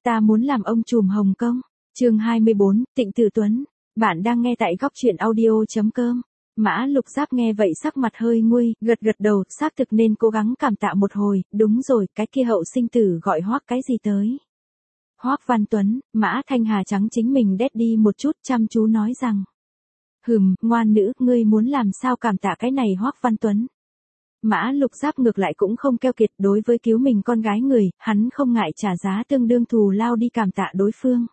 Ta muốn làm ông trùm Hồng Kông. Chương 24, Tịnh Tử Tuấn. Bạn đang nghe tại góc truyện audio.com. Mã Lục Giáp nghe vậy sắc mặt hơi nguôi, gật gật đầu, xác thực nên cố gắng cảm tạ một hồi, đúng rồi, cái kia hậu sinh tử gọi Hoắc cái gì tới. Hoắc Văn Tuấn. Mã Thanh Hà trắng chính mình đét đi một chút, chăm chú nói rằng. Ngoan nữ, ngươi muốn làm sao cảm tạ cái này Hoắc Văn Tuấn. Mã Lục Giáp ngược lại cũng không keo kiệt, đối với cứu mình con gái người, hắn không ngại trả giá tương đương thù lao đi cảm tạ đối phương.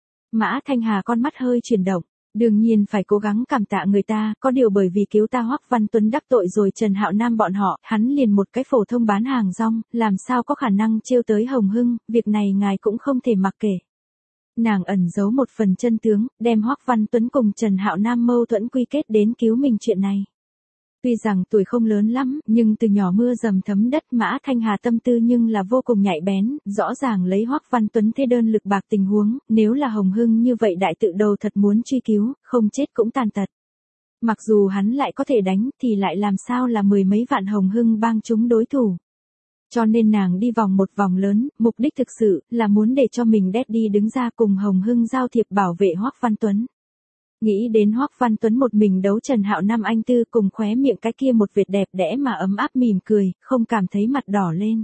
Mã Thanh Hà con mắt hơi chuyển động, đương nhiên phải cố gắng cảm tạ người ta, có điều bởi vì cứu ta Hoắc Văn Tuấn đắc tội rồi Trần Hạo Nam bọn họ, hắn liền một cái phổ thông bán hàng rong, làm sao có khả năng trêu tới Hồng Hưng, việc này ngài cũng không thể mặc kệ. Nàng ẩn giấu một phần chân tướng, đem Hoắc Văn Tuấn cùng Trần Hạo Nam mâu thuẫn quy kết đến cứu mình chuyện này. Tuy rằng tuổi không lớn lắm, nhưng từ nhỏ mưa dầm thấm đất, Mã Thanh Hà tâm tư nhưng là vô cùng nhạy bén, rõ ràng lấy Hoắc Văn Tuấn thế đơn lực bạc tình huống, nếu là Hồng Hưng như vậy đại tự đầu thật muốn truy cứu, không chết cũng tàn tật. Mặc dù hắn lại có thể đánh, thì lại làm sao là mười mấy vạn Hồng Hưng bang chúng đối thủ. Cho nên nàng đi vòng một vòng lớn, mục đích thực sự là muốn để cho mình Daddy đứng ra cùng Hồng Hưng giao thiệp bảo vệ Hoắc Văn Tuấn. Nghĩ đến Hoắc Văn Tuấn một mình đấu Trần Hạo Nam anh tư cùng khóe miệng cái kia một vệt đẹp đẽ mà ấm áp mỉm cười, không cảm thấy mặt đỏ lên.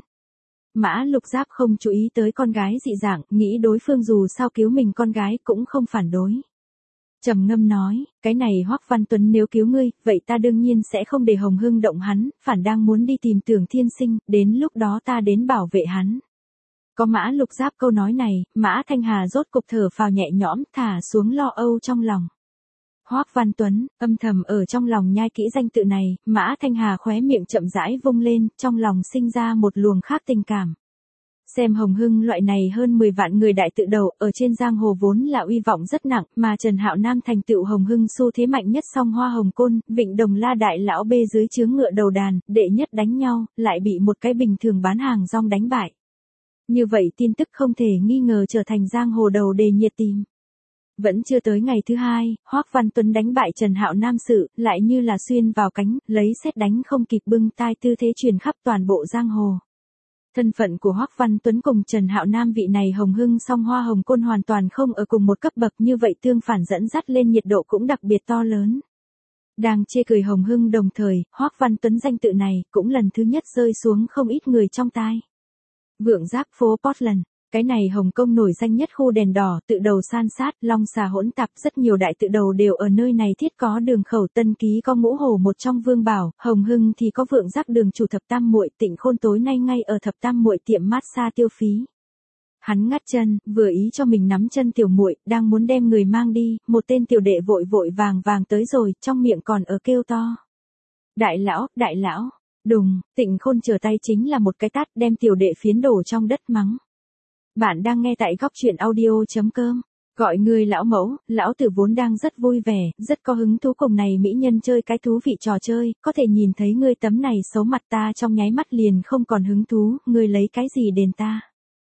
Mã Lục Giáp không chú ý tới con gái dị dạng, nghĩ đối phương dù sao cứu mình con gái cũng không phản đối. Trầm ngâm nói, cái này Hoắc Văn Tuấn nếu cứu ngươi, vậy ta đương nhiên sẽ không để Hồng Hưng động hắn, phản đang muốn đi tìm Tưởng Thiên Sinh, đến lúc đó ta đến bảo vệ hắn. Có Mã Lục Giáp câu nói này, Mã Thanh Hà rốt cục thở phào nhẹ nhõm, thả xuống lo âu trong lòng. Hoắc Văn Tuấn, âm thầm ở trong lòng nhai kỹ danh tự này, Mã Thanh Hà khóe miệng chậm rãi vung lên, trong lòng sinh ra một luồng khác tình cảm. Xem Hồng Hưng loại này hơn 10 vạn người đại tự đầu, ở trên giang hồ vốn là uy vọng rất nặng, mà Trần Hạo Nam thành tựu Hồng Hưng xu thế mạnh nhất song Hoa Hồng Côn, Vịnh Đồng La đại lão bê dưới chướng ngựa đầu đàn, đệ nhất đánh nhau, lại bị một cái bình thường bán hàng rong đánh bại. Như vậy tin tức không thể nghi ngờ trở thành giang hồ đầu đề nhiệt tìm. Vẫn chưa tới ngày thứ hai, Hoắc Văn Tuấn đánh bại Trần Hạo Nam sự, lại như là xuyên vào cánh, lấy sét đánh không kịp bưng tai tư thế truyền khắp toàn bộ giang hồ. Thân phận của Hoắc Văn Tuấn cùng Trần Hạo Nam vị này Hồng Hưng song Hoa Hồng Côn hoàn toàn không ở cùng một cấp bậc, như vậy tương phản dẫn dắt lên nhiệt độ cũng đặc biệt to lớn. Đang chê cười Hồng Hưng đồng thời, Hoắc Văn Tuấn danh tự này cũng lần thứ nhất rơi xuống không ít người trong tai. Vượng Giác phố Portland. Cái này Hồng Kông nổi danh nhất khu đèn đỏ, tự đầu san sát, long xà hỗn tạp, rất nhiều đại tự đầu đều ở nơi này thiết có đường khẩu. Tân Ký có Ngũ Hổ một trong Vương Bảo, Hồng Hưng thì có Vượng Giác đường chủ Thập Tam Muội. Tịnh Khôn tối nay ngay ở Thập Tam Muội tiệm massage tiêu phí. Hắn ngắt chân, vừa ý cho mình nắm chân tiểu muội, đang muốn đem người mang đi, một tên tiểu đệ vội vội vàng vàng tới rồi, trong miệng còn ở kêu to. Đại lão, đùng, Tịnh Khôn trở tay chính là một cái tát đem tiểu đệ phiến đổ trong đất mắng. Bạn đang nghe tại góc truyện audio.com. Gọi người lão mẫu, lão tử vốn đang rất vui vẻ, rất có hứng thú cùng này mỹ nhân chơi cái thú vị trò chơi, có thể nhìn thấy ngươi tấm này xấu mặt ta trong nháy mắt liền không còn hứng thú, ngươi lấy cái gì đền ta.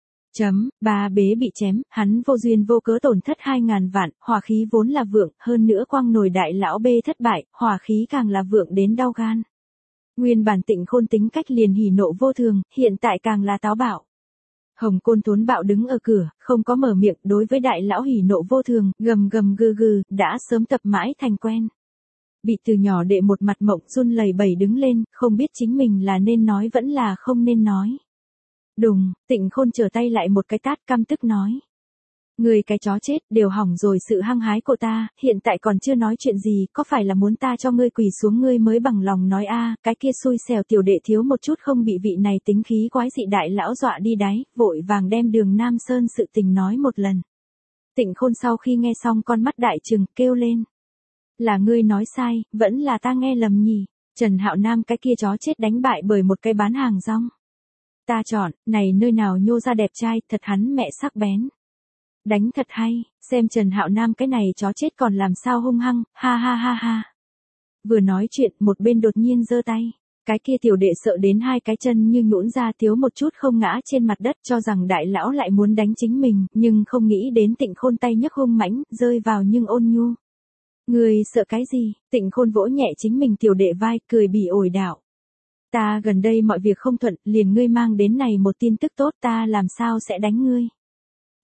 Ba bế bị chém, hắn vô duyên vô cớ tổn thất 2.000 vạn, hỏa khí vốn là vượng, hơn nữa quang nổi đại lão bê thất bại, hỏa khí càng là vượng đến đau gan. Nguyên bản Tịnh Khôn tính cách liền hỉ nộ vô thường, hiện tại càng là táo bạo. Hồng Côn Thốn bạo đứng ở cửa, không có mở miệng, đối với đại lão hỉ nộ vô thường, gầm gầm gừ gừ, đã sớm tập mãi thành quen. Bị từ nhỏ đệ một mặt mộng run lẩy bẩy đứng lên, không biết chính mình là nên nói vẫn là không nên nói. Đùng, Tịnh Khôn trở tay lại một cái tát căm tức nói. Người cái chó chết, đều hỏng rồi sự hăng hái của ta, hiện tại còn chưa nói chuyện gì, có phải là muốn ta cho ngươi quỳ xuống ngươi mới bằng lòng nói a? Cái kia xui xẻo tiểu đệ thiếu một chút không bị vị này tính khí quái dị đại lão dọa đi đáy, vội vàng đem Đường Nam Sơn sự tình nói một lần. Tịnh Khôn sau khi nghe xong con mắt đại trừng, kêu lên. Là ngươi nói sai, vẫn là ta nghe lầm nhỉ, Trần Hạo Nam cái kia chó chết đánh bại bởi một cái bán hàng rong. Ta chọn, này nơi nào nhô ra đẹp trai, thật hắn mẹ sắc bén. Đánh thật hay, xem Trần Hạo Nam cái này chó chết còn làm sao hung hăng, ha ha ha ha. Vừa nói chuyện, một bên đột nhiên giơ tay. Cái kia tiểu đệ sợ đến hai cái chân như nhũn ra thiếu một chút không ngã trên mặt đất, cho rằng đại lão lại muốn đánh chính mình, nhưng không nghĩ đến Tịnh Khôn tay nhấc hung mãnh, rơi vào nhưng ôn nhu. Người sợ cái gì? Tịnh Khôn vỗ nhẹ chính mình tiểu đệ vai, cười bỉ ổi đạo. Ta gần đây mọi việc không thuận, liền ngươi mang đến này một tin tức tốt, ta làm sao sẽ đánh ngươi.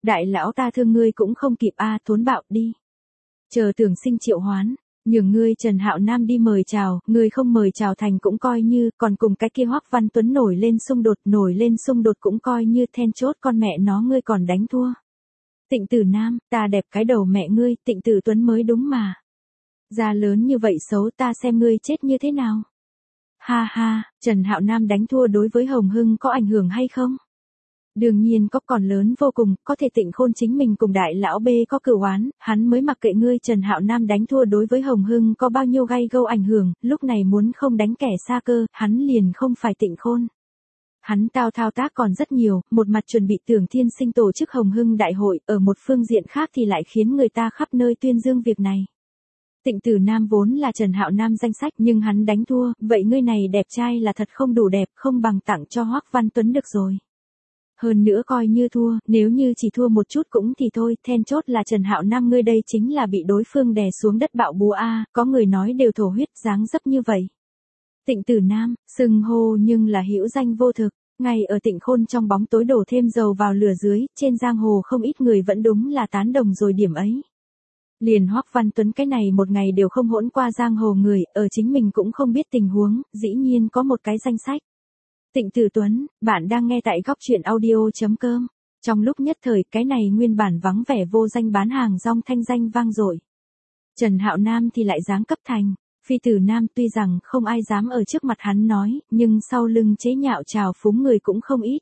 Đại lão ta thương ngươi cũng không kịp a, thốn bạo đi. Chờ Tưởng Sinh triệu hoán, nhường ngươi Trần Hạo Nam đi mời chào, ngươi không mời chào thành cũng coi như, còn cùng cái kia Hoắc Văn Tuấn nổi lên xung đột cũng coi như then chốt, con mẹ nó ngươi còn đánh thua. Tịnh Tử Nam, ta đẹp cái đầu mẹ ngươi, Tịnh Tử Tuấn mới đúng mà. Da lớn như vậy xấu, ta xem ngươi chết như thế nào. Ha ha, Trần Hạo Nam đánh thua đối với Hồng Hưng có ảnh hưởng hay không? Đương nhiên có, còn lớn vô cùng, có thể Tịnh Khôn chính mình cùng đại lão B có cửu oán, hắn mới mặc kệ ngươi Trần Hạo Nam đánh thua đối với Hồng Hưng có bao nhiêu gay gâu ảnh hưởng, lúc này muốn không đánh kẻ xa cơ, hắn liền không phải Tịnh Khôn. Hắn thao tác còn rất nhiều, một mặt chuẩn bị Tưởng Thiên Sinh tổ chức Hồng Hưng đại hội, ở một phương diện khác thì lại khiến người ta khắp nơi tuyên dương việc này. Tịnh Tử Nam vốn là Trần Hạo Nam danh sách nhưng hắn đánh thua, vậy ngươi này đẹp trai là thật không đủ đẹp, không bằng tặng cho Hoắc Văn Tuấn được rồi. Hơn nữa coi như thua, nếu như chỉ thua một chút cũng thì thôi, then chốt là Trần Hạo Nam ngươi đây chính là bị đối phương đè xuống đất bạo búa a, có người nói đều thổ huyết dáng dấp như vậy. Tịnh Tử Nam, xưng hô nhưng là hữu danh vô thực, ngay ở Tịnh Khôn trong bóng tối đổ thêm dầu vào lửa dưới, trên giang hồ không ít người vẫn đúng là tán đồng rồi điểm ấy. Liền Hoắc Văn Tuấn cái này một ngày đều không hỗn qua giang hồ người, ở chính mình cũng không biết tình huống, dĩ nhiên có một cái danh sách. Tịnh Tử Tuấn, bạn đang nghe tại góc truyện audio.com. Trong lúc nhất thời, cái này nguyên bản vắng vẻ vô danh bán hàng rong thanh danh vang dội. Trần Hạo Nam thì lại dáng cấp thành, Phi Tử Nam tuy rằng không ai dám ở trước mặt hắn nói, nhưng sau lưng chế nhạo trào phúng người cũng không ít.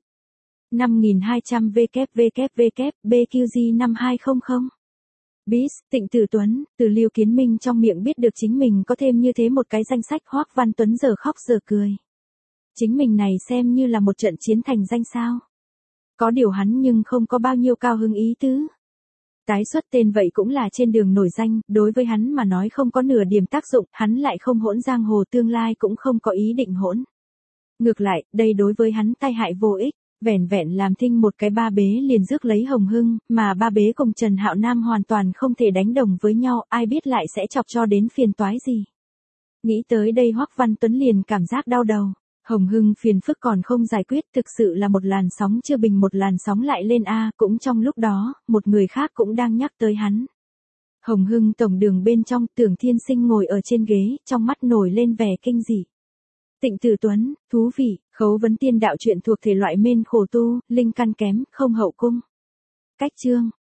5200 WWW BQG 5200. Bis, Tịnh Tử Tuấn, từ Lưu Kiến Minh trong miệng biết được chính mình có thêm như thế một cái danh sách, Hoắc Văn Tuấn giờ khóc giờ cười. Chính mình này xem như là một trận chiến thành danh sao. Có điều hắn nhưng không có bao nhiêu cao hứng ý tứ. Tái xuất tên vậy cũng là trên đường nổi danh, đối với hắn mà nói không có nửa điểm tác dụng, hắn lại không hỗn giang hồ, tương lai cũng không có ý định hỗn. Ngược lại, đây đối với hắn tai hại vô ích, vẻn vẹn làm thinh một cái ba bế liền rước lấy Hồng Hưng, mà ba bế cùng Trần Hạo Nam hoàn toàn không thể đánh đồng với nhau, ai biết lại sẽ chọc cho đến phiền toái gì. Nghĩ tới đây Hoắc Văn Tuấn liền cảm giác đau đầu. Hồng Hưng phiền phức còn không giải quyết, thực sự là một làn sóng chưa bình một làn sóng lại lên a, cũng trong lúc đó, một người khác cũng đang nhắc tới hắn. Hồng Hưng tổng đường bên trong, Tưởng Thiên Sinh ngồi ở trên ghế, trong mắt nổi lên vẻ kinh dị. Tịnh Tử Tuấn, thú vị, khấu vấn tiên đạo truyện thuộc thể loại mên khổ tu, linh căn kém, không hậu cung. Cách chương